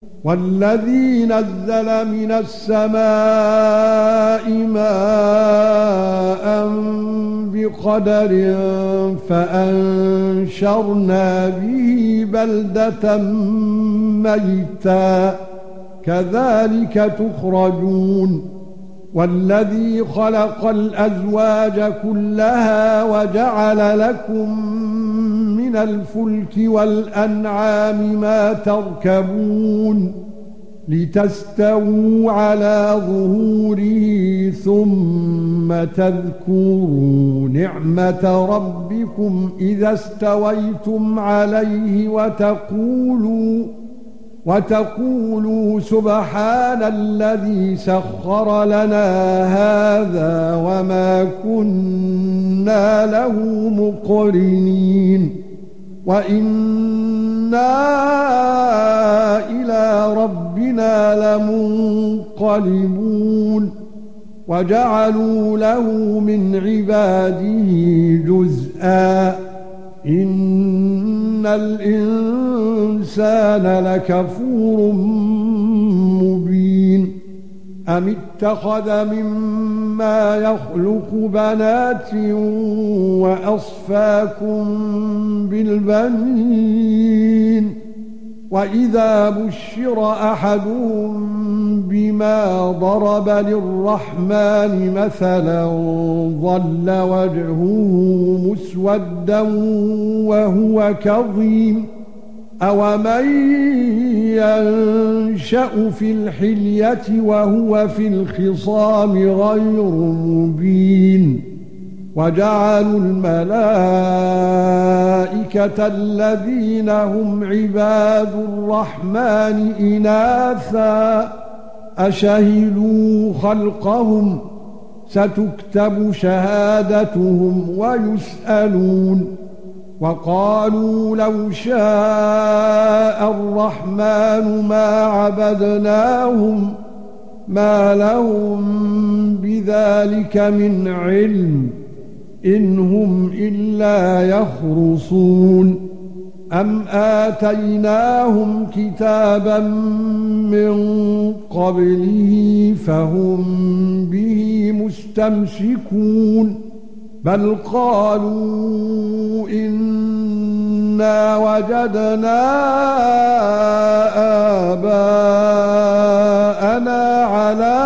وَالَّذِي نَزَّلَ مِنَ السَّمَاءِ مَاءً بِقَدَرٍ فَأَنشَرْنَا بِهِ بَلْدَةً مَّيْتًا كَذَلِكَ تُخْرَجُونَ وَالَّذِي خَلَقَ الْأَزْوَاجَ كُلَّهَا وَجَعَلَ لَكُم مِّنَ الْفُلْكِ وَالْأَنْعَامِ مَا تَرْكَبُونَ لِتَسْتَوُوا عَلَى ظُهُورِهِ ثُمَّ تَذْكُرُوا نِعْمَةَ رَبِّكُمْ إِذَا اسْتَوَيْتُمْ عَلَيْهِ وَتَقُولُوا سُبْحَانَ الَّذِي سَخَّرَ لَنَا هَذَا وَمَا كُنَّا لَهُ مُقْرِنِينَ وَإِنَّا إِلَى رَبِّنَا لَمُنقَلِبُونَ وَجَعَلُوا لَهُ مِنْ عِبَادِهِ جُزءًا إِنَّ الْإِنسَانَ لَكَفُورٌ مُبِينٌ أَمِ اتَّخَذَ مِمَّا يَخْلُقُ بَنَاتٍ وَأَصْفَاكُمْ بِالْبَنِينَ وَإِذَا بُشِّرَ أَحَدُهُم بِمَا ضَرَبَ لِلرَّحْمَنِ مَثَلًا ظَلَّ وَجْهُهُ مُسْوَدًّا وَهُوَ كَظِيمٌ أَوَمَن يَنشَأُ فِي الْحِلْيَةِ وَهُوَ فِي الْخِصَامِ غَيْرُ مُبِينٍ وَجَعَلُوا الْمَلَائِكَةَ الَّذِينَ هُمْ عِبَادُ الرَّحْمَنِ إِنَاثًا أَشَهِدُوا خَلْقَهُمْ سَتُكْتَبُ شَهَادَتُهُمْ وَيُسْأَلُونَ وَقَالُوا لَوْ شَاءَ الرَّحْمَنُ مَا عَبَدْنَاهُمْ مَا لَهُم بِذَلِكَ مِنْ عِلْمٍ إِنْ هُمْ إِلَّا يَخْرُصُونَ أَمْ آتَيْنَاهُمْ كِتَابًا مِّن قَبْلِهِ فَهُمْ بِهِ مُسْتَمْسِكُونَ بَلْ قَالُوا إِنَّا وَجَدْنَا آبَاءَنَا عَلَى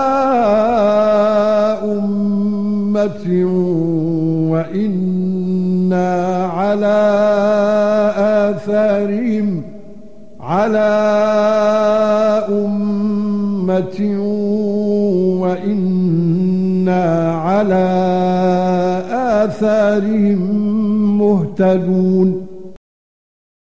أُمَّةٍ وَإِنَّا عَلَى آثَارِهِمْ مُهْتَدُونَ